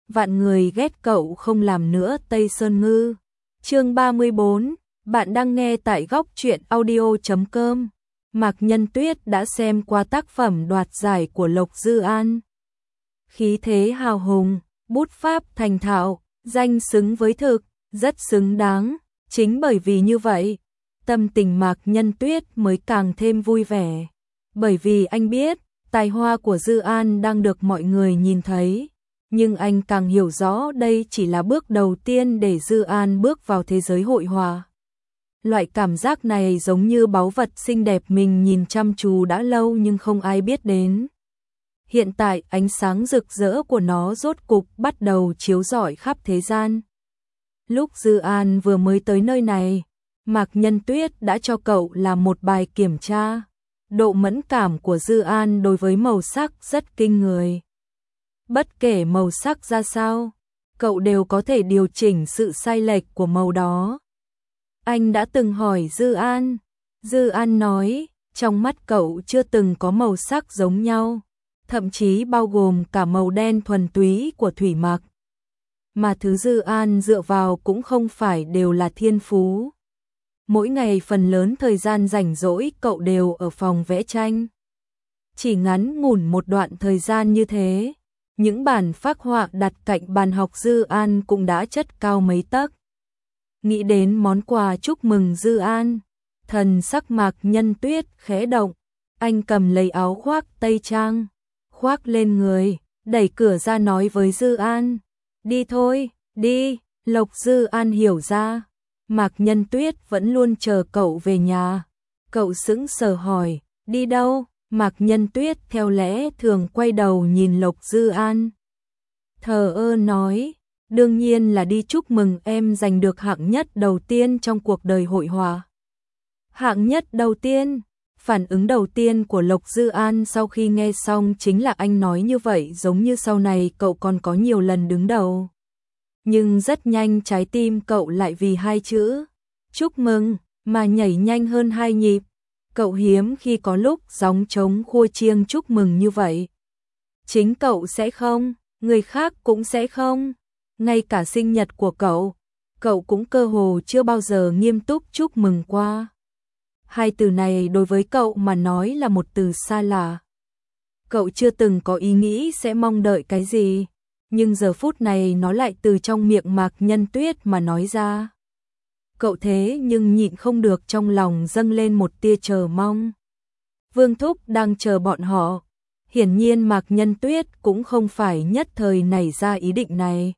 vạn người ghét cậu không làm nữa Tây Sơn Ngư. Chương 34, bạn đang nghe tại góc truyện audio.com. Mạc Nhân Tuyết đã xem qua tác phẩm đoạt giải của Lộc Dư An. Khí thế hào hùng, bút pháp thành thạo, danh xứng với thực, rất xứng đáng. Chính bởi vì như vậy, tâm tình Mạc Nhân Tuyết mới càng thêm vui vẻ. Bởi vì anh biết, tài hoa của Dư An đang được mọi người nhìn thấy. Nhưng anh càng hiểu rõ đây chỉ là bước đầu tiên để Dư An bước vào thế giới hội họa. Loại cảm giác này giống như báu vật xinh đẹp mình nhìn chăm chú đã lâu nhưng không ai biết đến. Hiện tại ánh sáng rực rỡ của nó rốt cục bắt đầu chiếu rọi khắp thế gian. Lúc Dư An vừa mới tới nơi này, Mạc Nhân Tuyết đã cho cậu làm một bài kiểm tra. Độ mẫn cảm của Dư An đối với màu sắc rất kinh người. Bất kể màu sắc ra sao, cậu đều có thể điều chỉnh sự sai lệch của màu đó. Anh đã từng hỏi Dư An. Dư An nói, trong mắt cậu chưa từng có màu sắc giống nhau, thậm chí bao gồm cả màu đen thuần túy của thủy mặc. Mà thứ Dư An dựa vào cũng không phải đều là thiên phú. Mỗi ngày phần lớn thời gian rảnh rỗi cậu đều ở phòng vẽ tranh. Chỉ ngắn ngủn một đoạn thời gian như thế, những bản phác họa đặt cạnh bàn học Dư An cũng đã chất cao mấy tấc. Nghĩ đến món quà chúc mừng Dư An, thần sắc Mạc Nhân Tuyết khẽ động. Anh cầm lấy áo khoác tây trang, khoác lên người, đẩy cửa ra nói với Dư An. Đi thôi, đi. Lộc Dư An hiểu ra, Mạc Nhân Tuyết vẫn luôn chờ cậu về nhà. Cậu sững sờ hỏi, đi đâu? Mạc Nhân Tuyết theo lẽ thường quay đầu nhìn Lộc Dư An. Thờ ơ nói, đương nhiên là đi chúc mừng em giành được hạng nhất đầu tiên trong cuộc đời hội họa. Hạng nhất đầu tiên? Phản ứng đầu tiên của Lộc Dư An sau khi nghe xong chính là anh nói như vậy giống như sau này cậu còn có nhiều lần đứng đầu. Nhưng rất nhanh trái tim cậu lại vì hai chữ chúc mừng mà nhảy nhanh hơn hai nhịp. Cậu hiếm khi có lúc gióng trống khua chiêng chúc mừng như vậy. Chính cậu sẽ không, người khác cũng sẽ không. Ngay cả sinh nhật của cậu cũng cơ hồ chưa bao giờ nghiêm túc chúc mừng qua. Hai từ này đối với cậu mà nói là một từ xa lạ. Cậu chưa từng có ý nghĩ sẽ mong đợi cái gì, nhưng giờ phút này nó lại từ trong miệng Mạc Nhân Tuyết mà nói ra. Cậu thế nhưng nhịn không được trong lòng dâng lên một tia chờ mong. Vương Thúc đang chờ bọn họ. Hiển nhiên Mạc Nhân Tuyết cũng không phải nhất thời nảy ra ý định này.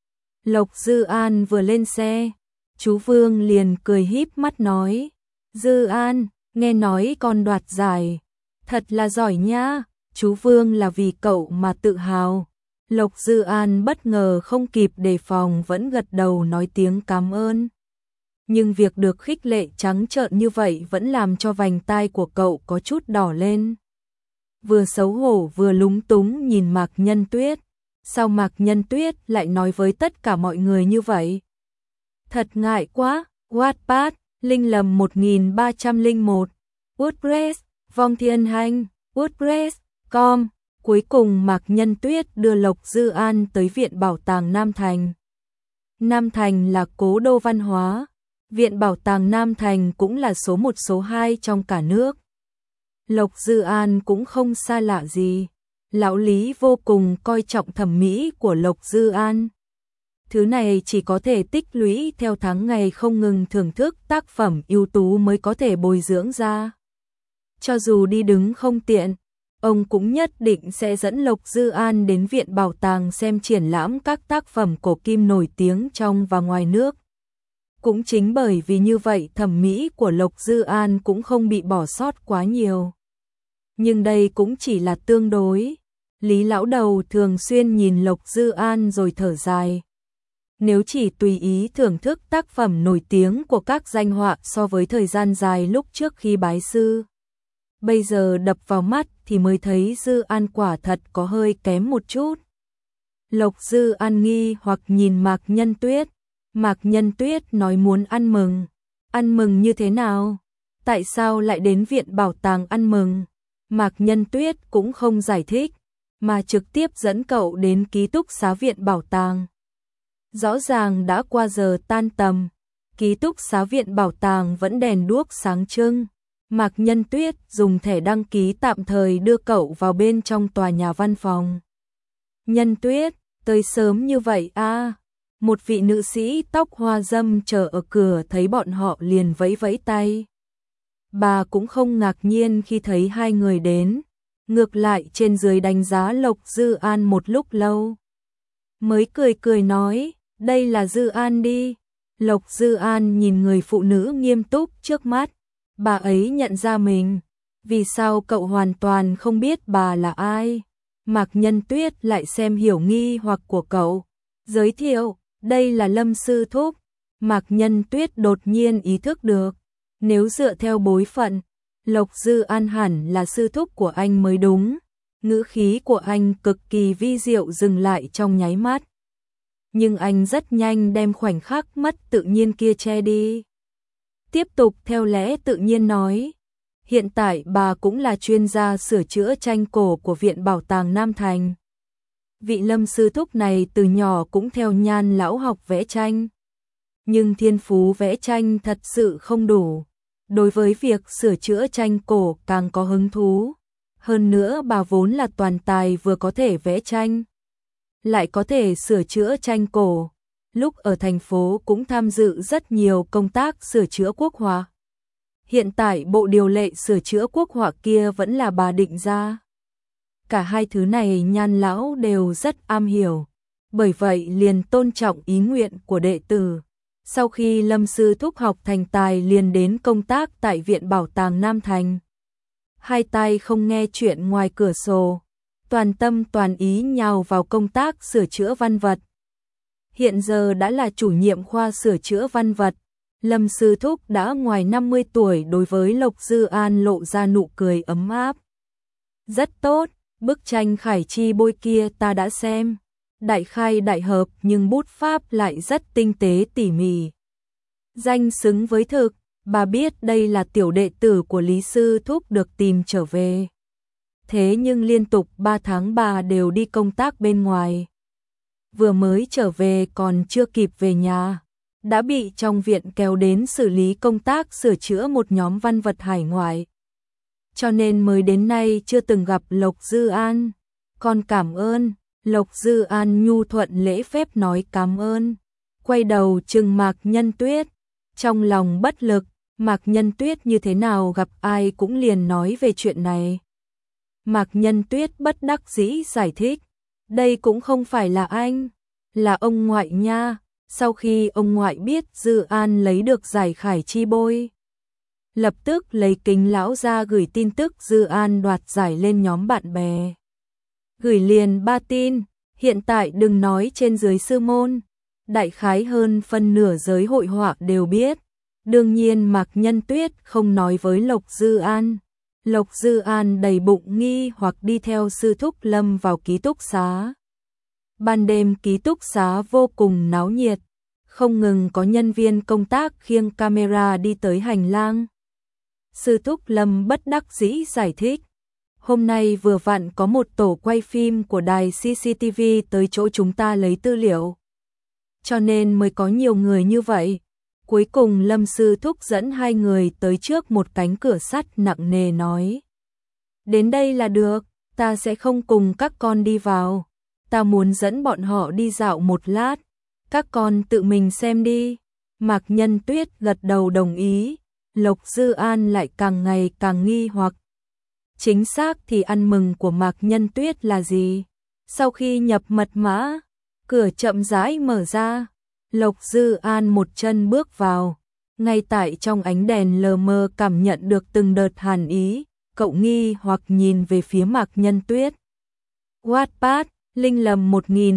Lộc Dư An vừa lên xe, chú Vương liền cười híp mắt nói. Dư An, nghe nói con đoạt giải. Thật là giỏi nha, chú Vương là vì cậu mà tự hào. Lộc Dư An bất ngờ không kịp đề phòng vẫn gật đầu nói tiếng cảm ơn. Nhưng việc được khích lệ trắng trợn như vậy vẫn làm cho vành tai của cậu có chút đỏ lên. Vừa xấu hổ vừa lúng túng nhìn Mạc Nhân Tuyết. Sao Mạc Nhân Tuyết lại nói với tất cả mọi người như vậy? Thật ngại quá. Wattpad, Linh Lầm 1301, WordPress, Vong Thiên Hành, WordPress.com. Cuối cùng Mạc Nhân Tuyết đưa Lộc Dư An tới Viện Bảo tàng Nam Thành. Nam Thành là cố đô văn hóa. Viện Bảo tàng Nam Thành cũng là số 1 số 2 trong cả nước. Lộc Dư An cũng không xa lạ gì. Lão Lý vô cùng coi trọng thẩm mỹ của Lộc Dư An. Thứ này chỉ có thể tích lũy theo tháng ngày không ngừng thưởng thức tác phẩm ưu tú mới có thể bồi dưỡng ra. Cho dù đi đứng không tiện, ông cũng nhất định sẽ dẫn Lộc Dư An đến Viện Bảo tàng xem triển lãm các tác phẩm cổ kim nổi tiếng trong và ngoài nước. Cũng chính bởi vì như vậy thẩm mỹ của Lộc Dư An cũng không bị bỏ sót quá nhiều. Nhưng đây cũng chỉ là tương đối. Lý lão đầu thường xuyên nhìn Lộc Dư An rồi thở dài. Nếu chỉ tùy ý thưởng thức tác phẩm nổi tiếng của các danh họa so với thời gian dài lúc trước khi bái sư, bây giờ đập vào mắt thì mới thấy Dư An quả thật có hơi kém một chút. Lộc Dư An nghi hoặc nhìn Mạc Nhân Tuyết. Mạc Nhân Tuyết nói muốn ăn mừng. Ăn mừng như thế nào? Tại sao lại đến Viện Bảo tàng ăn mừng? Mạc Nhân Tuyết cũng không giải thích, mà trực tiếp dẫn cậu đến ký túc xá viện bảo tàng. Rõ ràng đã qua giờ tan tầm, ký túc xá viện bảo tàng vẫn đèn đuốc sáng trưng. Mạc Nhân Tuyết dùng thẻ đăng ký tạm thời đưa cậu vào bên trong tòa nhà văn phòng. Nhân Tuyết, tới sớm như vậy à? Một vị nữ sĩ tóc hoa râm chờ ở cửa thấy bọn họ liền vẫy vẫy tay. Bà cũng không ngạc nhiên khi thấy hai người đến, ngược lại trên dưới đánh giá Lộc Dư An một lúc lâu. Mới cười cười nói, đây là Dư An đi. Lộc Dư An nhìn người phụ nữ nghiêm túc trước mắt, bà ấy nhận ra mình. Vì sao cậu hoàn toàn không biết bà là ai? Mạc Nhân Tuyết lại xem hiểu nghi hoặc của cậu. Giới thiệu, đây là Lâm sư thúc. Mạc Nhân Tuyết đột nhiên ý thức được, nếu dựa theo bối phận, Lộc Dư An hẳn là sư thúc của anh mới đúng. Ngữ khí của anh cực kỳ vi diệu dừng lại trong nháy mắt. Nhưng anh rất nhanh đem khoảnh khắc mất tự nhiên kia che đi. Tiếp tục theo lẽ tự nhiên nói, hiện tại bà cũng là chuyên gia sửa chữa tranh cổ của Viện Bảo tàng Nam Thành. Vị Lâm sư thúc này từ nhỏ cũng theo Nhan lão học vẽ tranh. Nhưng thiên phú vẽ tranh thật sự không đủ. Đối với việc sửa chữa tranh cổ càng có hứng thú. Hơn nữa bà vốn là toàn tài, vừa có thể vẽ tranh, lại có thể sửa chữa tranh cổ. Lúc ở thành phố cũng tham dự rất nhiều công tác sửa chữa quốc họa. Hiện tại bộ điều lệ sửa chữa quốc họa kia vẫn là bà định ra. Cả hai thứ này Nhan lão đều rất am hiểu, bởi vậy liền tôn trọng ý nguyện của đệ tử. Sau khi Lâm sư thúc học thành tài liền đến công tác tại Viện Bảo tàng Nam Thành. Hai tay không nghe chuyện ngoài cửa sổ, toàn tâm toàn ý nhào vào công tác sửa chữa văn vật. Hiện giờ đã là chủ nhiệm khoa sửa chữa văn vật, Lâm sư thúc đã ngoài 50 tuổi, đối với Lộc Dư An lộ ra nụ cười ấm áp. Rất tốt, bức tranh Khải Chi bôi kia ta đã xem. Đại khai đại hợp nhưng bút pháp lại rất tinh tế tỉ mỉ. Danh xứng với thực, bà biết đây là tiểu đệ tử của Lý sư thúc được tìm trở về. Thế nhưng liên tục 3 tháng bà đều đi công tác bên ngoài. Vừa mới trở về còn chưa kịp về nhà, đã bị trong viện kéo đến xử lý công tác sửa chữa một nhóm văn vật hải ngoại. Cho nên mới đến nay chưa từng gặp Lộc Dư An. Con cảm ơn. Lộc Dư An nhu thuận lễ phép nói cảm ơn. Quay đầu trừng Mạc Nhân Tuyết. Trong lòng bất lực, Mạc Nhân Tuyết như thế nào gặp ai cũng liền nói về chuyện này. Mạc Nhân Tuyết bất đắc dĩ giải thích. Đây cũng không phải là anh, là ông ngoại nha. Sau khi ông ngoại biết Dư An lấy được giải Khải Chi bôi, lập tức lấy kính lão ra gửi tin tức Dư An đoạt giải lên nhóm bạn bè. Gửi liền 3 tin, hiện tại đừng nói trên dưới sư môn, đại khái hơn phân nửa giới hội họa đều biết. Đương nhiên Mạc Nhân Tuyết không nói với Lộc Dư An. Lộc Dư An đầy bụng nghi hoặc đi theo sư thúc Lâm vào ký túc xá. Ban đêm ký túc xá vô cùng náo nhiệt, không ngừng có nhân viên công tác khiêng camera đi tới hành lang. Sư thúc Lâm bất đắc dĩ giải thích, hôm nay vừa vặn có một tổ quay phim của đài CCTV tới chỗ chúng ta lấy tư liệu, cho nên mới có nhiều người như vậy. Cuối cùng Lâm sư thúc dẫn hai người tới trước một cánh cửa sắt nặng nề nói, đến đây là được, ta sẽ không cùng các con đi vào, ta muốn dẫn bọn họ đi dạo một lát, các con tự mình xem đi. Mạc Nhân Tuyết gật đầu đồng ý. Lộc Dư An lại càng ngày càng nghi hoặc. Chính xác thì ăn mừng của Mạc Nhân Tuyết là gì? Sau khi nhập mật mã, cửa chậm rãi mở ra, Lộc Dư An một chân bước vào. Ngay tại trong ánh đèn lờ mờ cảm nhận được từng đợt hàn ý, cậu nghi hoặc nhìn về phía Mạc Nhân Tuyết. Wattpad, Linh Lầm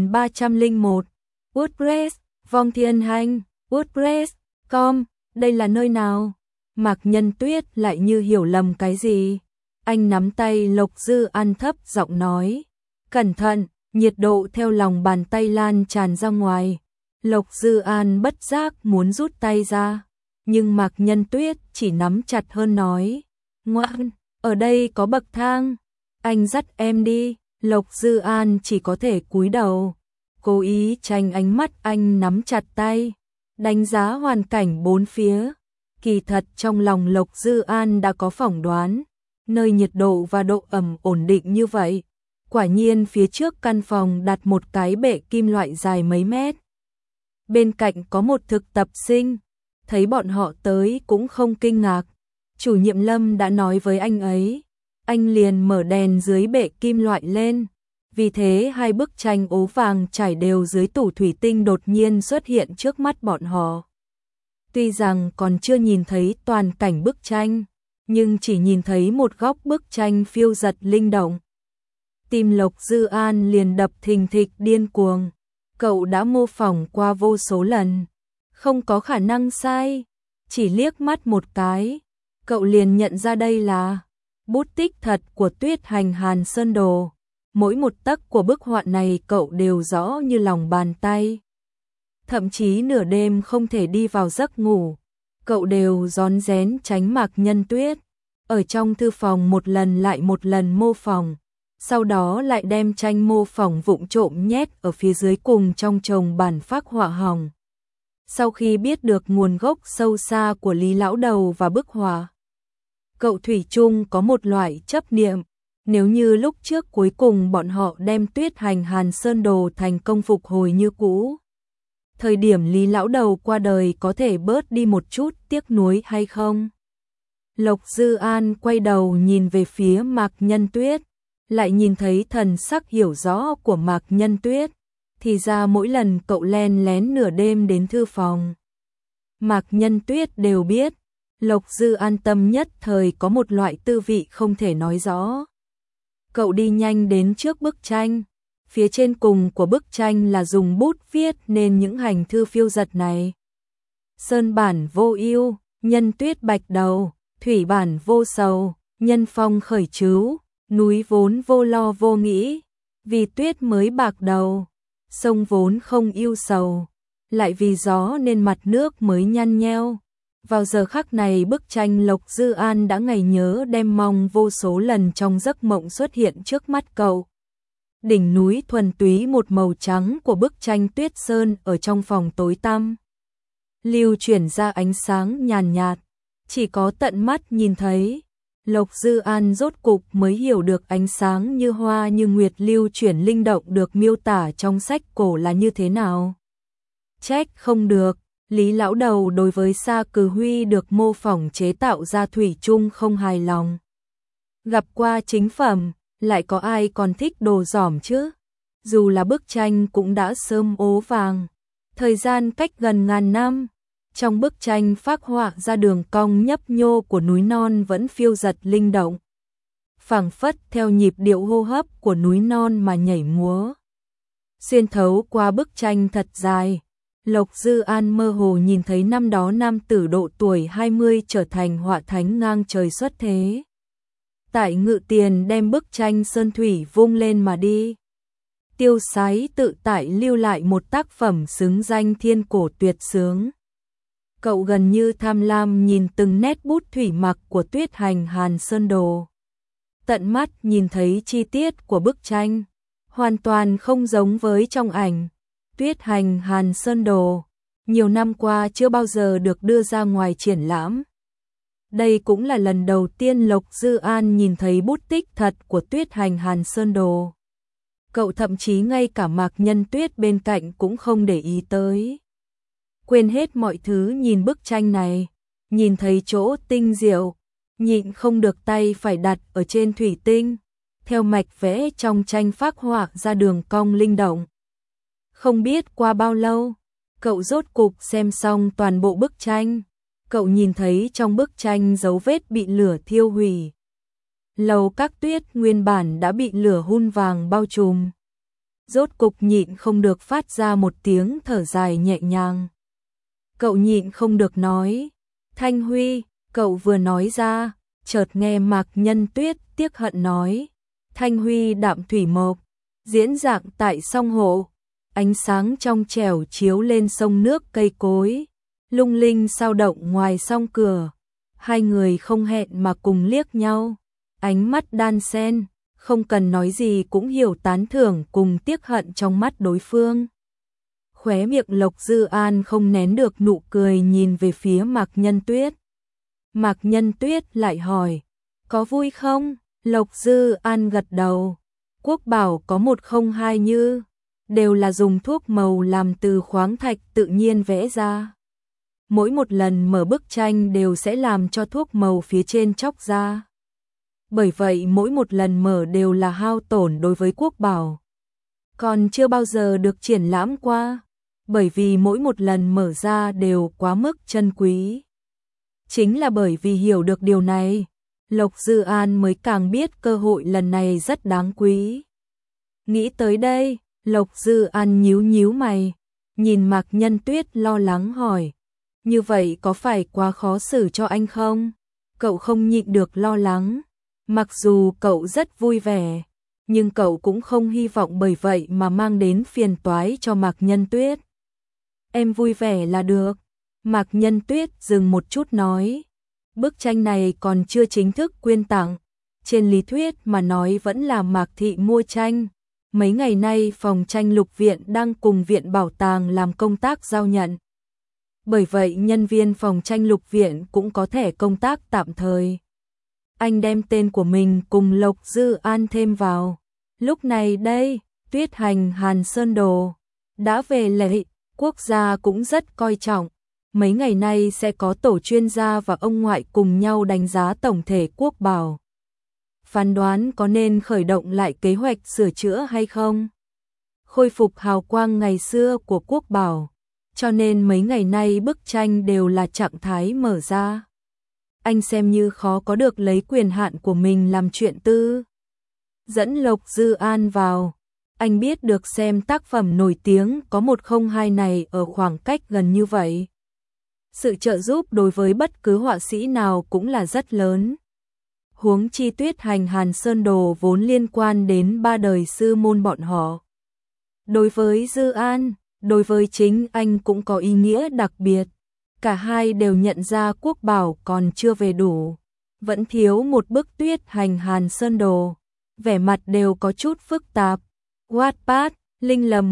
1301, WordPress, Vong Thiên Hành, WordPress.com, đây là nơi nào? Mạc Nhân Tuyết lại như hiểu lầm cái gì. Anh nắm tay Lộc Dư An thấp giọng nói, cẩn thận, nhiệt độ theo lòng bàn tay lan tràn ra ngoài. Lộc Dư An bất giác muốn rút tay ra, nhưng Mạc Nhân Tuyết chỉ nắm chặt hơn nói, ngoan, ở đây có bậc thang, anh dắt em đi. Lộc Dư An chỉ có thể cúi đầu, cố ý tránh ánh mắt anh nắm chặt tay, đánh giá hoàn cảnh bốn phía. Kỳ thật trong lòng Lộc Dư An đã có phỏng đoán, nơi nhiệt độ và độ ẩm ổn định như vậy. Quả nhiên phía trước căn phòng đặt một cái bệ kim loại dài mấy mét. Bên cạnh có một thực tập sinh, thấy bọn họ tới cũng không kinh ngạc. Chủ nhiệm Lâm đã nói với anh ấy, anh liền mở đèn dưới bệ kim loại lên. Vì thế hai bức tranh ố vàng trải đều dưới tủ thủy tinh đột nhiên xuất hiện trước mắt bọn họ. Tuy rằng còn chưa nhìn thấy toàn cảnh bức tranh, nhưng chỉ nhìn thấy một góc bức tranh phiêu giật linh động. Tim Lộc Dư An liền đập thình thịch điên cuồng. Cậu đã mô phỏng qua vô số lần, không có khả năng sai. Chỉ liếc mắt một cái, cậu liền nhận ra đây là bút tích thật của Tuyết Hành Hàn Sơn Đồ. Mỗi một tấc của bức họa này cậu đều rõ như lòng bàn tay. Thậm chí nửa đêm không thể đi vào giấc ngủ, cậu đều rón rén tránh Mạc Nhân Tuyết. Ở trong thư phòng một lần lại một lần mô phỏng, sau đó lại đem tranh mô phỏng vụng trộm nhét ở phía dưới cùng trong chồng bản phác họa hỏng. Sau khi biết được nguồn gốc sâu xa của Lý Lão Đầu và bức họa, cậu thủy chung có một loại chấp niệm, nếu như lúc trước cuối cùng bọn họ đem Tuyết Hành Hàn Sơn Đồ thành công phục hồi như cũ, thời điểm Lý Lão Đầu qua đời có thể bớt đi một chút tiếc nuối hay không? Lộc Dư An quay đầu nhìn về phía Mạc Nhân Tuyết, lại nhìn thấy thần sắc hiểu rõ của Mạc Nhân Tuyết, thì ra mỗi lần cậu len lén nửa đêm đến thư phòng, Mạc Nhân Tuyết đều biết. Lộc Dư An tâm nhất thời có một loại tư vị không thể nói rõ. Cậu đi nhanh đến trước bức tranh, phía trên cùng của bức tranh là dùng bút viết nên những hành thư phiêu giật này. Sơn bản vô ưu, nhân tuyết bạch đầu, thủy bản vô sầu, nhân phong khởi trứu, núi vốn vô lo vô nghĩ, vì tuyết mới bạc đầu, sông vốn không ưu sầu, lại vì gió nên mặt nước mới nhăn nheo. Vào giờ khắc này bức tranh Lộc Dư An đã ngày nhớ đêm mong vô số lần trong giấc mộng xuất hiện trước mắt cậu. Đỉnh núi thuần túy một màu trắng của bức tranh tuyết sơn ở trong phòng tối tăm, lưu chuyển ra ánh sáng nhàn nhạt, chỉ có tận mắt nhìn thấy. Lộc Dư An rốt cục mới hiểu được ánh sáng như hoa như nguyệt lưu chuyển linh động được miêu tả trong sách cổ là như thế nào. Trách không được, Lý Lão Đầu đối với Sa Cừ Huy được mô phỏng chế tạo ra thủy chung không hài lòng. Gặp qua chính phẩm, lại có ai còn thích đồ giỏm chứ? Dù là bức tranh cũng đã sớm ố vàng, thời gian cách gần ngàn năm. Trong bức tranh phác họa ra đường cong nhấp nhô của núi non vẫn phiêu giật linh động, phảng phất theo nhịp điệu hô hấp của núi non mà nhảy múa. Xuyên thấu qua bức tranh thật dài, Lộc Dư An mơ hồ nhìn thấy năm đó nam tử độ tuổi 20 trở thành họa thánh ngang trời xuất thế. Tại Ngự Tiền đem bức tranh sơn thủy vung lên mà đi. Tiêu sái tự tại lưu lại một tác phẩm xứng danh thiên cổ tuyệt sướng. Cậu gần như tham lam nhìn từng nét bút thủy mặc của Tuyết Hành Hàn Sơn Đồ. Tận mắt nhìn thấy chi tiết của bức tranh, hoàn toàn không giống với trong ảnh. Tuyết Hành Hàn Sơn Đồ, nhiều năm qua chưa bao giờ được đưa ra ngoài triển lãm. Đây cũng là lần đầu tiên Lộc Dư An nhìn thấy bút tích thật của Tuyết Hành Hàn Sơn Đồ. Cậu thậm chí ngay cả Mạc Nhân Tuyết bên cạnh cũng không để ý tới. Quên hết mọi thứ nhìn bức tranh này, nhìn thấy chỗ tinh diệu, nhịn không được tay phải đặt ở trên thủy tinh, theo mạch vẽ trong tranh phác họa ra đường cong linh động. Không biết qua bao lâu, cậu rốt cục xem xong toàn bộ bức tranh. Cậu nhìn thấy trong bức tranh dấu vết bị lửa thiêu hủy. Lầu Các Tuyết nguyên bản đã bị lửa hun vàng bao trùm. Rốt cục nhịn không được phát ra một tiếng thở dài nhẹ nhàng. Cậu nhịn không được nói, Thanh Huy, cậu vừa nói ra, chợt nghe Mạc Nhân Tuyết tiếc hận nói, Thanh Huy đạm thủy mộc, diễn dạng tại song hộ, ánh sáng trong trẻo chiếu lên sông nước cây cối, lung linh sao động ngoài song cửa. Hai người không hẹn mà cùng liếc nhau, ánh mắt đan xen, không cần nói gì cũng hiểu tán thưởng cùng tiếc hận trong mắt đối phương. Khóe miệng Lộc Dư An không nén được nụ cười nhìn về phía Mạc Nhân Tuyết. Mạc Nhân Tuyết lại hỏi, có vui không? Lộc Dư An gật đầu. Quốc bảo có 102 như, đều là dùng thuốc màu làm từ khoáng thạch tự nhiên vẽ ra. Mỗi một lần mở bức tranh đều sẽ làm cho thuốc màu phía trên chóc ra. Bởi vậy mỗi một lần mở đều là hao tổn đối với quốc bảo. Còn chưa bao giờ được triển lãm qua, bởi vì mỗi một lần mở ra đều quá mức chân quý. Chính là bởi vì hiểu được điều này, Lộc Dư An mới càng biết cơ hội lần này rất đáng quý. Nghĩ tới đây, Lộc Dư An nhíu nhíu mày, nhìn Mạc Nhân Tuyết lo lắng hỏi, như vậy có phải quá khó xử cho anh không? Cậu không nhịn được lo lắng, mặc dù cậu rất vui vẻ, nhưng cậu cũng không hy vọng bởi vậy mà mang đến phiền toái cho Mạc Nhân Tuyết. Em vui vẻ là được. Mạc Nhân Tuyết dừng một chút nói, bức tranh này còn chưa chính thức quyên tặng, trên lý thuyết mà nói vẫn là Mạc Thị mua tranh. Mấy ngày nay phòng tranh Lục Viện đang cùng Viện Bảo tàng làm công tác giao nhận. Bởi vậy nhân viên phòng tranh Lục Viện cũng có thể công tác tạm thời. Anh đem tên của mình cùng Lộc Dư An thêm vào. Lúc này đây, Tuyết Hành Hàn Sơn Đồ đã về lệ, quốc gia cũng rất coi trọng. Mấy ngày nay sẽ có tổ chuyên gia và ông ngoại cùng nhau đánh giá tổng thể quốc bảo. Phán đoán có nên khởi động lại kế hoạch sửa chữa hay không? Khôi phục hào quang ngày xưa của quốc bảo, cho nên mấy ngày nay bức tranh đều là trạng thái mở ra. Anh xem như khó có được lấy quyền hạn của mình làm chuyện tư. Dẫn Lộc Dư An vào, anh biết được xem tác phẩm nổi tiếng có 102 này ở khoảng cách gần như vậy. Sự trợ giúp đối với bất cứ họa sĩ nào cũng là rất lớn. Huống chi Tuyết Hành Hàn Sơn Đồ vốn liên quan đến 3 đời sư môn bọn họ. Đối với Dư An, đối với chính anh cũng có ý nghĩa đặc biệt. Cả hai đều nhận ra quốc bảo còn chưa về đủ, vẫn thiếu một bức Tuyết Hành Hàn Sơn Đồ. Vẻ mặt đều có chút phức tạp. Wattpad, Linh Lầm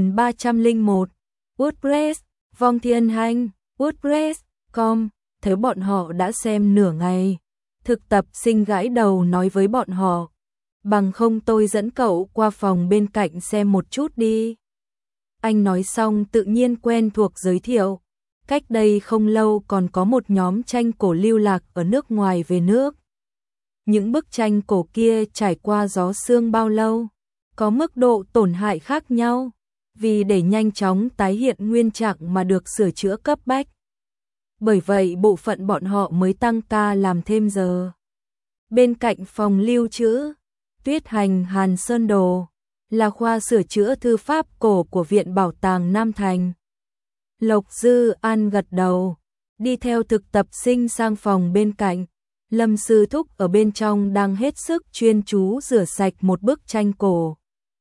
1301, WordPress, Vong Thiên Hành, WordPress.com, thấy bọn họ đã xem nửa ngày. Thực tập sinh gãi đầu nói với bọn họ, bằng không tôi dẫn cậu qua phòng bên cạnh xem một chút đi. Anh nói xong tự nhiên quen thuộc giới thiệu, cách đây không lâu còn có một nhóm tranh cổ lưu lạc ở nước ngoài về nước. Những bức tranh cổ kia trải qua gió sương bao lâu, có mức độ tổn hại khác nhau, vì để nhanh chóng tái hiện nguyên trạng mà được sửa chữa cấp bách. Bởi vậy bộ phận bọn họ mới tăng ca làm thêm giờ. Bên cạnh phòng lưu trữ, Tuyết Hành Hàn Sơn Đồ, là khoa sửa chữa thư pháp cổ của Viện Bảo tàng Nam Thành. Lộc Dư An gật đầu, đi theo thực tập sinh sang phòng bên cạnh. Lâm Sư Thúc ở bên trong đang hết sức chuyên chú rửa sạch một bức tranh cổ.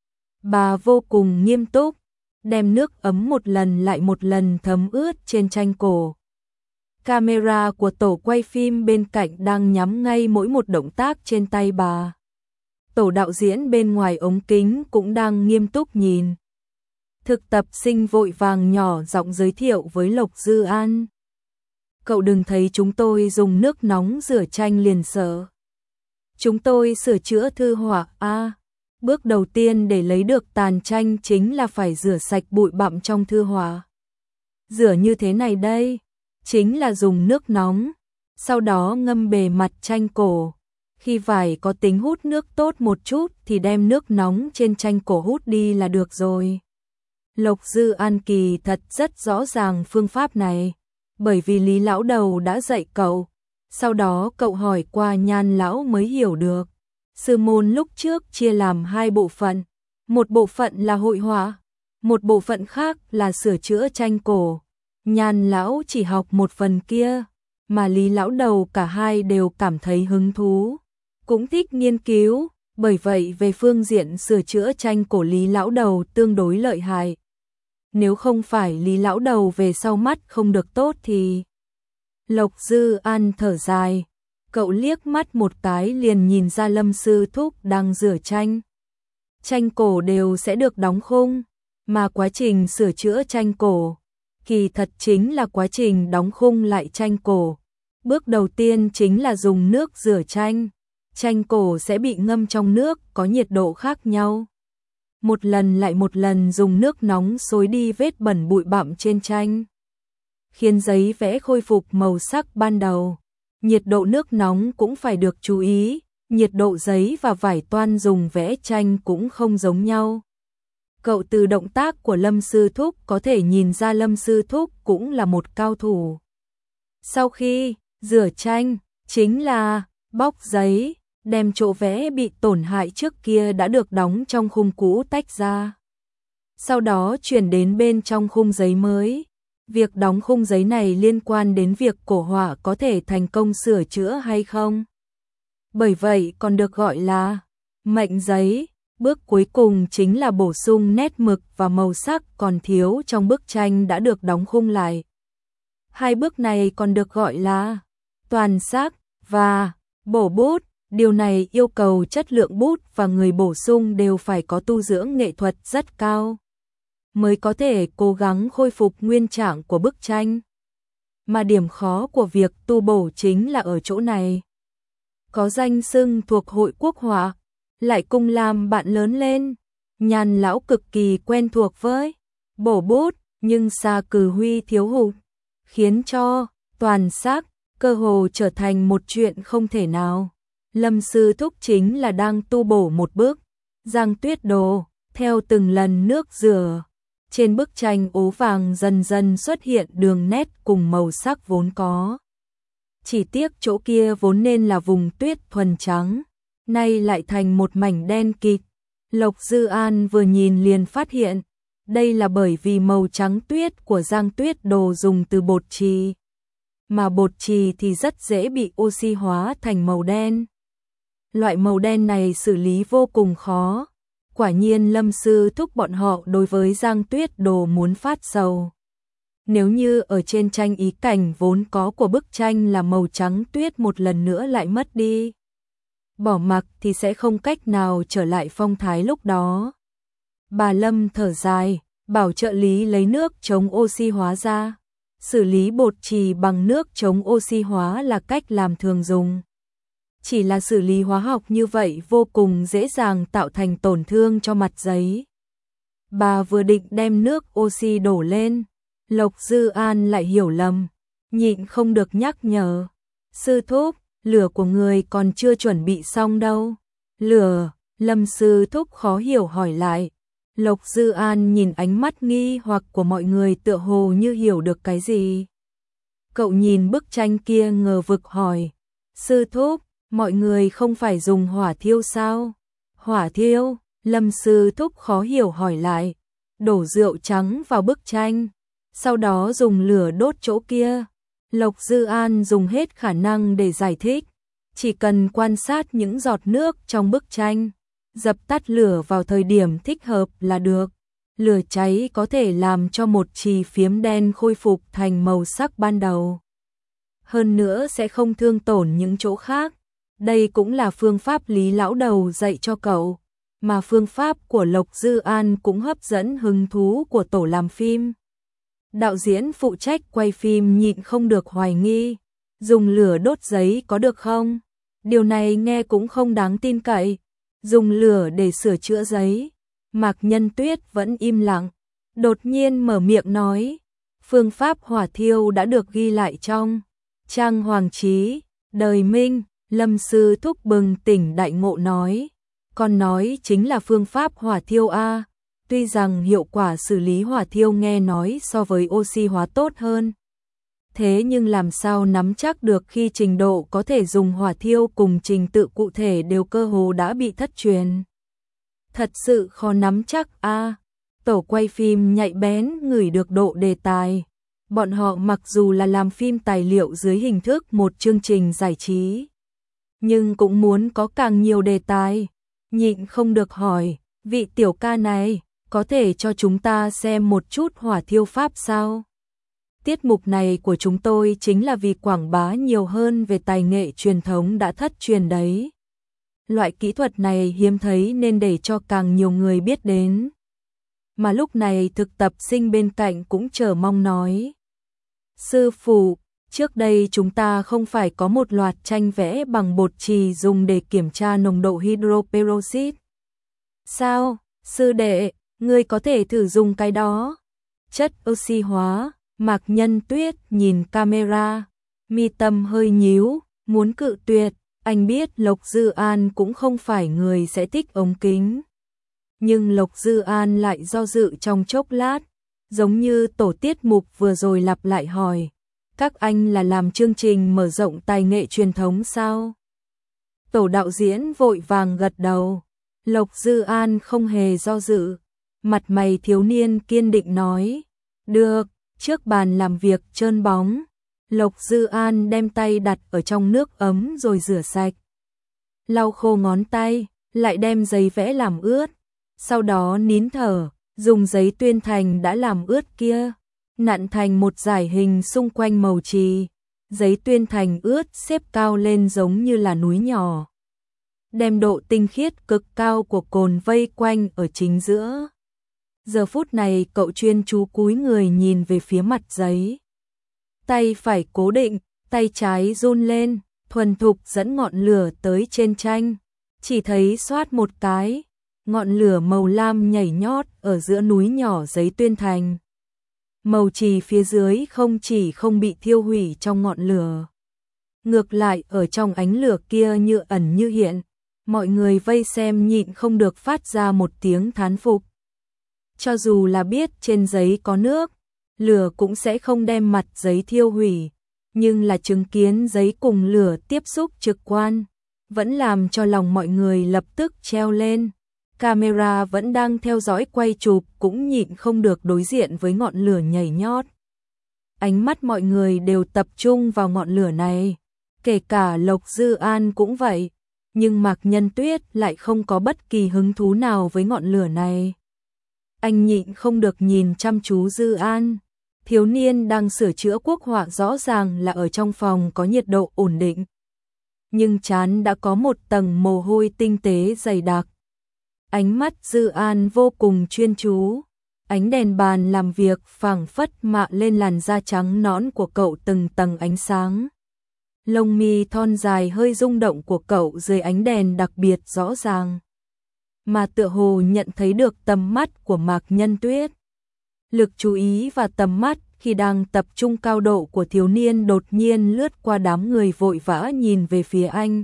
Bà vô cùng nghiêm túc, đem nước ấm một lần lại một lần thấm ướt trên tranh cổ. Camera của tổ quay phim bên cạnh đang nhắm ngay mỗi một động tác trên tay bà. Tổ đạo diễn bên ngoài ống kính cũng đang nghiêm túc nhìn. Thực tập sinh vội vàng nhỏ giọng giới thiệu với Lộc Dư An. Cậu đừng thấy chúng tôi dùng nước nóng rửa tranh liền sợ. Chúng tôi sửa chữa thư họa bước đầu tiên để lấy được tàn tranh chính là phải rửa sạch bụi bặm trong thư họa. Rửa như thế này đây, chính là dùng nước nóng, sau đó ngâm bề mặt tranh cổ. Khi vải có tính hút nước tốt một chút thì đem nước nóng trên tranh cổ hút đi là được rồi. Lộc Dư An kỳ thật rất rõ ràng phương pháp này, bởi vì Lý lão đầu đã dạy cậu, sau đó cậu hỏi qua Nhan lão mới hiểu được. Sư môn lúc trước chia làm 2 bộ phận, một bộ phận là hội họa, một bộ phận khác là sửa chữa tranh cổ. Nhan lão chỉ học một phần kia, mà Lý lão đầu cả hai đều cảm thấy hứng thú, cũng thích nghiên cứu, bởi vậy về phương diện sửa chữa tranh cổ Lý lão đầu tương đối lợi hại. Nếu không phải Lý lão đầu về sau mắt không được tốt thì... Lộc Dư An thở dài, Cậu liếc mắt một cái liền nhìn ra Lâm Sư Thúc đang rửa tranh. Tranh cổ đều sẽ được đóng khung, mà quá trình sửa chữa tranh cổ kỳ thật chính là quá trình đóng khung lại tranh cổ. Bước đầu tiên chính là dùng nước rửa tranh. Tranh cổ sẽ bị ngâm trong nước có nhiệt độ khác nhau. Một lần lại một lần dùng nước nóng xối đi vết bẩn bụi bặm trên tranh, khiến giấy vẽ khôi phục màu sắc ban đầu. Nhiệt độ nước nóng cũng phải được chú ý, nhiệt độ giấy và vải toan dùng vẽ tranh cũng không giống nhau. Cậu từ động tác của Lâm Sư Thúc có thể nhìn ra Lâm Sư Thúc cũng là một cao thủ. Sau khi rửa tranh, chính là bóc giấy, đem chỗ vẽ bị tổn hại trước kia đã được đóng trong khung cũ tách ra. Sau đó chuyển đến bên trong khung giấy mới. Việc đóng khung giấy này liên quan đến việc cổ họa có thể thành công sửa chữa hay không. Bởi vậy còn được gọi là mệnh giấy. Bước cuối cùng chính là bổ sung nét mực và màu sắc còn thiếu trong bức tranh đã được đóng khung lại. Hai bước này còn được gọi là toàn sắc và bổ bút. Điều này yêu cầu chất lượng bút và người bổ sung đều phải có tu dưỡng nghệ thuật rất cao, mới có thể cố gắng khôi phục nguyên trạng của bức tranh. Mà điểm khó của việc tu bổ chính là ở chỗ này. Có danh xưng thuộc hội quốc họa, lại cùng làm bạn lớn lên, Nhàn lão cực kỳ quen thuộc với bổ bút, nhưng Sa Cừ Huy thiếu hụt, khiến cho toàn sắc cơ hồ trở thành một chuyện không thể nào. Lâm Sư Thúc chính là đang tu bổ một bức Giang Tuyết Đồ, theo từng lần nước rửa. Trên bức tranh ố vàng dần dần xuất hiện đường nét cùng màu sắc vốn có. Chỉ tiếc chỗ kia vốn nên là vùng tuyết thuần trắng, nay lại thành một mảnh đen kịt. Lộc Dư An vừa nhìn liền phát hiện, đây là bởi vì màu trắng tuyết của Giang Tuyết Đồ dùng từ bột chì, mà bột chì thì rất dễ bị oxy hóa thành màu đen. Loại màu đen này xử lý vô cùng khó. Quả nhiên Lâm Sư Thúc bọn họ đối với Giang Tuyết Đồ muốn phát sầu. Nếu như ở trên tranh ý cảnh vốn có của bức tranh là màu trắng tuyết một lần nữa lại mất đi, bỏ mặc thì sẽ không cách nào trở lại phong thái lúc đó. Bà Lâm thở dài, bảo trợ lý lấy nước chống oxy hóa ra. Xử lý bột chì bằng nước chống oxy hóa là cách làm thường dùng. Chỉ là xử lý hóa học như vậy vô cùng dễ dàng tạo thành tổn thương cho mặt giấy. Bà vừa định đem nước oxy đổ lên, Lộc Dư An lại hiểu lầm, nhịn không được nhắc nhở. Sư Thúc, lửa của người còn chưa chuẩn bị xong đâu. Lửa, Lâm Sư Thúc khó hiểu hỏi lại. Lộc Dư An nhìn ánh mắt nghi hoặc của mọi người tựa hồ như hiểu được cái gì. Cậu nhìn bức tranh kia ngờ vực hỏi. Sư Thúc, mọi người không phải dùng hỏa thiêu sao? Hỏa thiêu, Lâm Sư Thúc khó hiểu hỏi lại. Đổ rượu trắng vào bức tranh, sau đó dùng lửa đốt chỗ kia. Lộc Dư An dùng hết khả năng để giải thích. Chỉ cần quan sát những giọt nước trong bức tranh, dập tắt lửa vào thời điểm thích hợp là được. Lửa cháy có thể làm cho một chì phiếm đen khôi phục thành màu sắc ban đầu. Hơn nữa sẽ không thương tổn những chỗ khác. Đây cũng là phương pháp Lý lão đầu dạy cho cậu, mà phương pháp của Lộc Dư An cũng hấp dẫn hứng thú của tổ làm phim. Đạo diễn phụ trách quay phim nhịn không được hoài nghi, dùng lửa đốt giấy có được không? Điều này nghe cũng không đáng tin cậy. Dùng lửa để sửa chữa giấy. Mạc Nhân Tuyết vẫn im lặng, đột nhiên mở miệng nói, phương pháp hỏa thiêu đã được ghi lại trong Trang Hoàng Chí, Đời Minh. Lâm Sư Thúc bừng tỉnh đại ngộ nói, con nói chính là phương pháp hỏa thiêu a. Tuy rằng hiệu quả xử lý hỏa thiêu nghe nói so với oxy hóa tốt hơn, thế nhưng làm sao nắm chắc được khi trình độ có thể dùng hỏa thiêu cùng trình tự cụ thể đều cơ hồ đã bị thất truyền. Thật sự khó nắm chắc a. Tổ quay phim nhạy bén ngửi được độ đề tài. Bọn họ mặc dù là làm phim tài liệu dưới hình thức một chương trình giải trí, nhưng cũng muốn có càng nhiều đề tài. Nhịn không được hỏi, vị tiểu ca này, có thể cho chúng ta xem một chút hỏa thiêu pháp sao? Tiết mục này của chúng tôi chính là vì quảng bá nhiều hơn về tài nghệ truyền thống đã thất truyền đấy. Loại kỹ thuật này hiếm thấy nên để cho càng nhiều người biết đến. Mà lúc này thực tập sinh bên cạnh cũng chờ mong nói. Sư phụ, trước đây chúng ta không phải có một loạt tranh vẽ bằng bột chì dùng để kiểm tra nồng độ hydroperoxit. Sao, sư đệ, ngươi có thể thử dùng cái đó? Chất oxy hóa, Mạc Nhân Tuyết nhìn camera, mi tâm hơi nhíu, muốn cự tuyệt, anh biết Lộc Dư An cũng không phải người sẽ thích ống kính. Nhưng Lộc Dư An lại do dự trong chốc lát, giống như tổ tiết mục vừa rồi lặp lại hỏi, các anh là làm chương trình mở rộng tài nghệ truyền thống sao? Tổ đạo diễn vội vàng gật đầu, Lộc Dư An không hề do dự, mặt mày thiếu niên kiên định nói, được, trước bàn làm việc trơn bóng. Lộc Dư An đem tay đặt ở trong nước ấm rồi rửa sạch. Lau khô ngón tay, lại đem giấy vẽ làm ướt. Sau đó nín thở, dùng giấy tuyên thành đã làm ướt kia, nặn thành một dải hình xung quanh màu chì. Giấy tuyên thành ướt xếp cao lên giống như là núi nhỏ. Đem độ tinh khiết cực cao của cồn vây quanh ở chính giữa. Giờ phút này cậu chuyên chú cúi người nhìn về phía mặt giấy. Tay phải cố định, tay trái run lên, thuần thục dẫn ngọn lửa tới trên tranh. Chỉ thấy xoát một cái, ngọn lửa màu lam nhảy nhót ở giữa núi nhỏ giấy tuyên thành. Màu chì phía dưới không chỉ không bị thiêu hủy trong ngọn lửa. Ngược lại ở trong ánh lửa kia như ẩn như hiện, mọi người vây xem nhịn không được phát ra một tiếng thán phục. Cho dù là biết trên giấy có nước, lửa cũng sẽ không đem mặt giấy thiêu hủy, nhưng là chứng kiến giấy cùng lửa tiếp xúc trực quan, vẫn làm cho lòng mọi người lập tức treo lên. Camera vẫn đang theo dõi quay chụp cũng nhịn không được đối diện với ngọn lửa nhảy nhót. Ánh mắt mọi người đều tập trung vào ngọn lửa này, kể cả Lộc Dư An cũng vậy, nhưng Mạc Nhân Tuyết lại không có bất kỳ hứng thú nào với ngọn lửa này. Anh nhịn không được nhìn chăm chú Dư An. Thiếu niên đang sửa chữa quốc họa rõ ràng là ở trong phòng có nhiệt độ ổn định. Nhưng trán đã có một tầng mồ hôi tinh tế dày đặc. Ánh mắt Dư An vô cùng chuyên chú. Ánh đèn bàn làm việc phảng phất mạ lên làn da trắng nõn của cậu từng tầng ánh sáng. Lông mi thon dài hơi rung động của cậu dưới ánh đèn đặc biệt rõ ràng. Mà tựa hồ nhận thấy được tầm mắt của Mạc Nhân Tuyết. Lực chú ý và tầm mắt khi đang tập trung cao độ của thiếu niên đột nhiên lướt qua đám người vội vã nhìn về phía anh.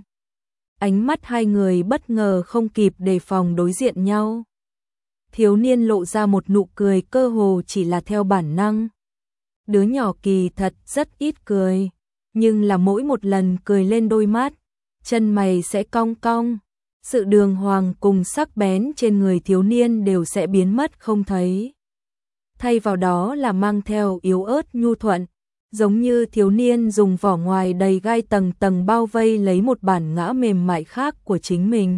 Ánh mắt hai người bất ngờ không kịp đề phòng đối diện nhau. Thiếu niên lộ ra một nụ cười cơ hồ chỉ là theo bản năng. Đứa nhỏ kỳ thật rất ít cười, nhưng là mỗi một lần cười lên đôi mắt, chân mày sẽ cong cong. Sự đường hoàng cùng sắc bén trên người thiếu niên đều sẽ biến mất không thấy. Thay vào đó là mang theo yếu ớt nhu thuận, giống như thiếu niên dùng vỏ ngoài đầy gai tầng tầng bao vây lấy một bản ngã mềm mại khác của chính mình.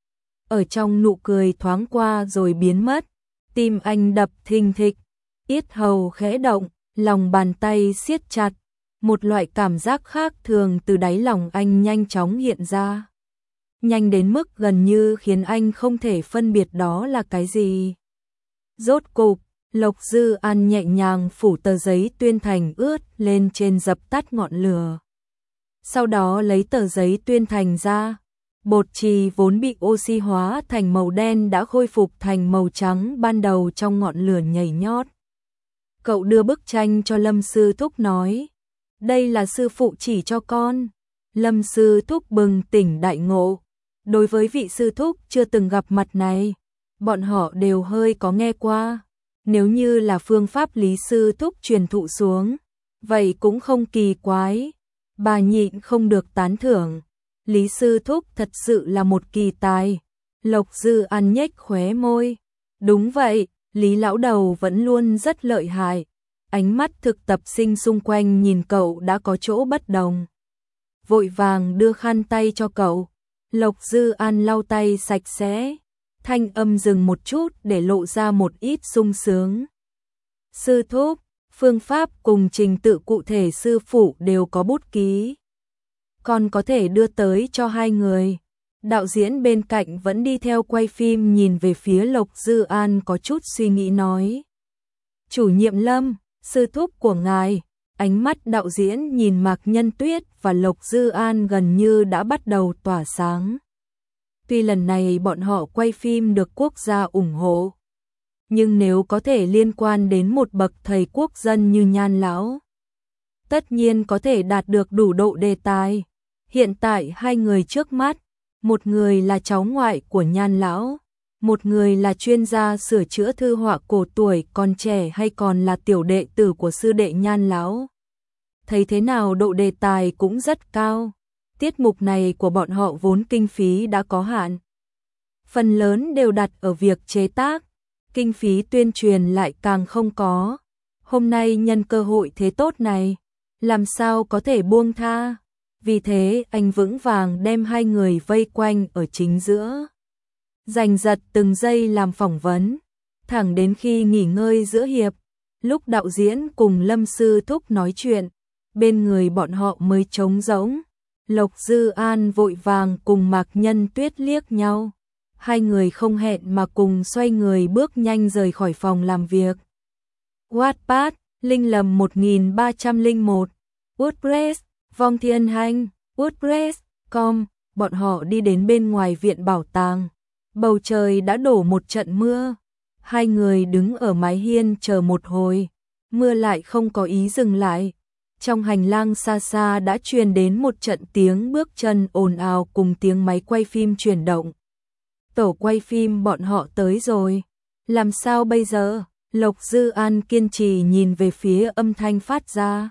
Ở trong nụ cười thoáng qua rồi biến mất, tim anh đập thình thịch, yết hầu khẽ động, lòng bàn tay siết chặt, một loại cảm giác khác thường từ đáy lòng anh nhanh chóng hiện ra. Nhanh đến mức gần như khiến anh không thể phân biệt đó là cái gì. Rốt cục, Lộc Dư An nhẹ nhàng phủ tờ giấy tuyên thành ướt lên trên dập tắt ngọn lửa. Sau đó lấy tờ giấy tuyên thành ra, bột chì vốn bị oxy hóa thành màu đen đã khôi phục thành màu trắng ban đầu trong ngọn lửa nhảy nhót. Cậu đưa bức tranh cho Lâm Sư Thúc nói, đây là sư phụ chỉ cho con. Lâm Sư Thúc bừng tỉnh đại ngộ. Đối với vị sư thúc chưa từng gặp mặt này, bọn họ đều hơi có nghe qua. Nếu như là phương pháp Lý Sư Thúc truyền thụ xuống, vậy cũng không kỳ quái. Bà nhịn không được tán thưởng. Lý Sư Thúc thật sự là một kỳ tài. Lộc Dư An nhếch khóe môi. Đúng vậy, Lý lão đầu vẫn luôn rất lợi hại. Ánh mắt thực tập sinh xung quanh nhìn cậu đã có chỗ bất đồng. Vội vàng đưa khăn tay cho cậu. Lộc Dư An lau tay sạch sẽ, thanh âm dừng một chút để lộ ra một ít sung sướng. Sư thúc, Phương pháp cùng trình tự cụ thể sư phụ đều có bút ký. Còn có thể đưa tới cho hai người. Đạo diễn bên cạnh vẫn đi theo quay phim nhìn về phía Lộc Dư An có chút suy nghĩ nói. Chủ nhiệm Lâm, sư thúc của ngài. Ánh mắt đạo diễn nhìn Mạc Nhân Tuyết và Lộc Dư An gần như đã bắt đầu tỏa sáng. Tuy lần này bọn họ quay phim được quốc gia ủng hộ, nhưng nếu có thể liên quan đến một bậc thầy quốc dân như Nhan lão, tất nhiên có thể đạt được đủ độ đề tài. Hiện tại hai người trước mắt, một người là cháu ngoại của Nhan lão, một người là chuyên gia sửa chữa thư họa cổ tuổi còn trẻ hay còn là tiểu đệ tử của sư đệ Nhan lão. Thấy thế nào độ đề tài cũng rất cao. Tiết mục này của bọn họ vốn kinh phí đã có hạn. Phần lớn đều đặt ở việc chế tác, kinh phí tuyên truyền lại càng không có. Hôm nay nhân cơ hội thế tốt này, làm sao có thể buông tha. Vì thế anh vững vàng đem hai người vây quanh ở chính giữa. Giành giật từng giây làm phỏng vấn, thẳng đến khi nghỉ ngơi giữa hiệp, lúc đạo diễn cùng Lâm sư thúc nói chuyện, bên người bọn họ mới trống rỗng. Lộc Dư An vội vàng cùng Mạc Nhân Tuyết liếc nhau. Hai người không hẹn mà cùng xoay người bước nhanh rời khỏi phòng làm việc. Wattpad, Linh Lầm 1301, WordPress, Vong Thiên Hành, WordPress.com, bọn họ đi đến bên ngoài viện bảo tàng. Bầu trời đã đổ một trận mưa. Hai người đứng ở mái hiên chờ một hồi, mưa lại không có ý dừng lại. Trong hành lang xa xa đã truyền đến một trận tiếng bước chân ồn ào cùng tiếng máy quay phim chuyển động. Tổ quay phim bọn họ tới rồi. Làm sao bây giờ? Lộc Dư An kiên trì nhìn về phía âm thanh phát ra.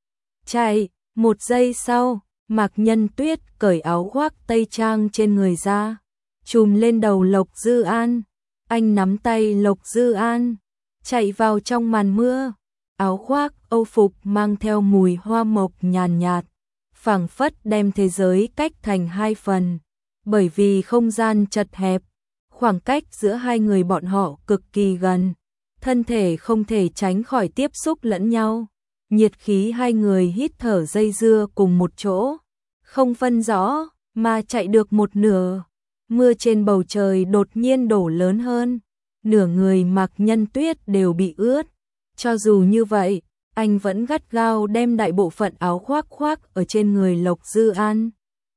Chạy, một giây sau, Mạc Nhân Tuyết cởi áo khoác tây trang trên người ra, trùm lên đầu Lộc Dư An. Anh nắm tay Lộc Dư An, chạy vào trong màn mưa. Áo khoác, âu phục mang theo mùi hoa mộc nhàn nhạt, phảng phất đem thế giới cách thành hai phần. Bởi vì không gian chật hẹp, khoảng cách giữa hai người bọn họ cực kỳ gần, thân thể không thể tránh khỏi tiếp xúc lẫn nhau. Nhiệt khí hai người hít thở dây dưa cùng một chỗ, không phân rõ, mà chạy được một nửa. Mưa trên bầu trời đột nhiên đổ lớn hơn, nửa người Mạc Nhân Tuyết đều bị ướt. Cho dù như vậy, anh vẫn gắt gao đem đại bộ phận áo khoác khoác ở trên người Lộc Dư An.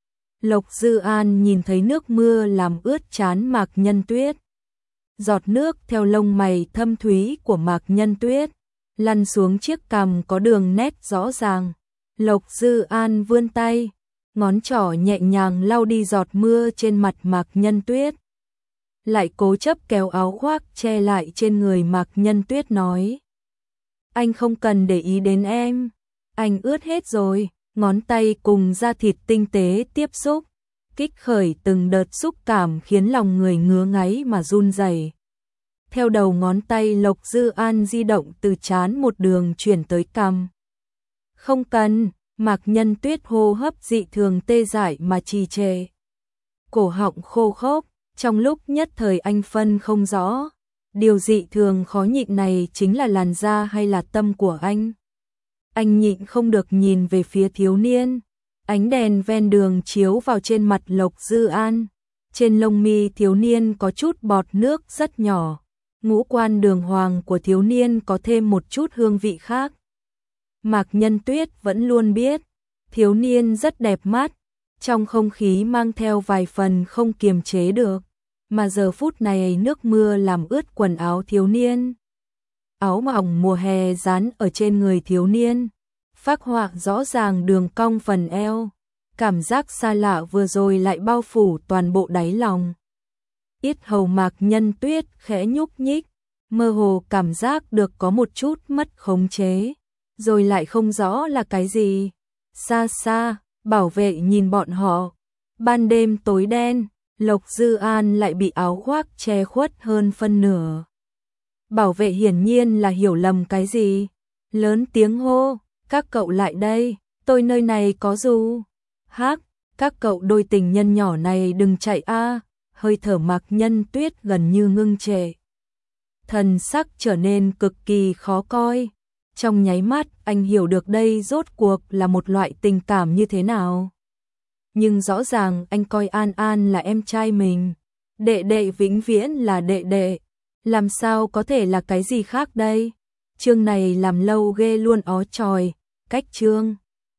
Lộc Dư An nhìn thấy nước mưa làm ướt trán Mạc Nhân Tuyết. Giọt nước theo lông mày thâm thúy của Mạc Nhân Tuyết lăn xuống chiếc cằm có đường nét rõ ràng. Lộc Dư An vươn tay, ngón trỏ nhẹ nhàng lau đi giọt mưa trên mặt Mạc Nhân Tuyết. Lại cố chấp kéo áo khoác che lại trên người Mạc Nhân Tuyết nói. Anh không cần để ý đến em, anh ướt hết rồi. Ngón tay cùng da thịt tinh tế tiếp xúc, kích khởi từng đợt xúc cảm khiến lòng người ngứa ngáy mà run rẩy. Theo đầu ngón tay Lộc Dư An di động từ trán một đường chuyển tới cằm. Không cần, Mạc Nhân Tuyết hô hấp dị thường tê dại mà trì trệ. Cổ họng khô khốc, trong lúc nhất thời anh phân không rõ. Điều dị thường khó nhịn này chính là làn da hay là tâm của anh? Anh nhịn không được nhìn về phía thiếu niên. Ánh đèn ven đường chiếu vào trên mặt Lộc Dư An. Trên lông mi thiếu niên có chút bọt nước rất nhỏ. Ngũ quan đường hoàng của thiếu niên có thêm một chút hương vị khác. Mạc Nhân Tuyết vẫn luôn biết, thiếu niên rất đẹp mắt, trong không khí mang theo vài phần không kiềm chế được. Mà giờ phút này nước mưa làm ướt quần áo thiếu niên. Áo mỏng mùa hè dán ở trên người thiếu niên, phác họa rõ ràng đường cong phần eo. Cảm giác xa lạ vừa rồi lại bao phủ toàn bộ đáy lòng. Yết hầu Mạc Nhân Tuyết khẽ nhúc nhích, mơ hồ cảm giác được có một chút mất khống chế, rồi lại không rõ là cái gì. Xa xa, bảo vệ nhìn bọn họ. Ban đêm tối đen, Lộc Dư An lại bị áo khoác che khuất hơn phân nửa. Bảo vệ hiển nhiên là hiểu lầm cái gì, lớn tiếng hô, các cậu lại đây, tôi nơi này có dù. Hắc, các cậu đôi tình nhân nhỏ này đừng chạy a. Hơi thở Mạc Nhân Tuyết gần như ngưng trệ. Thần sắc trở nên cực kỳ khó coi. Trong nháy mắt, anh hiểu được đây rốt cuộc là một loại tình cảm như thế nào. Nhưng rõ ràng anh coi An An là em trai mình. Đệ đệ vĩnh viễn là đệ đệ. Làm sao có thể là cái gì khác đây? Chương này làm lâu ghê luôn ó chòi. Cách chương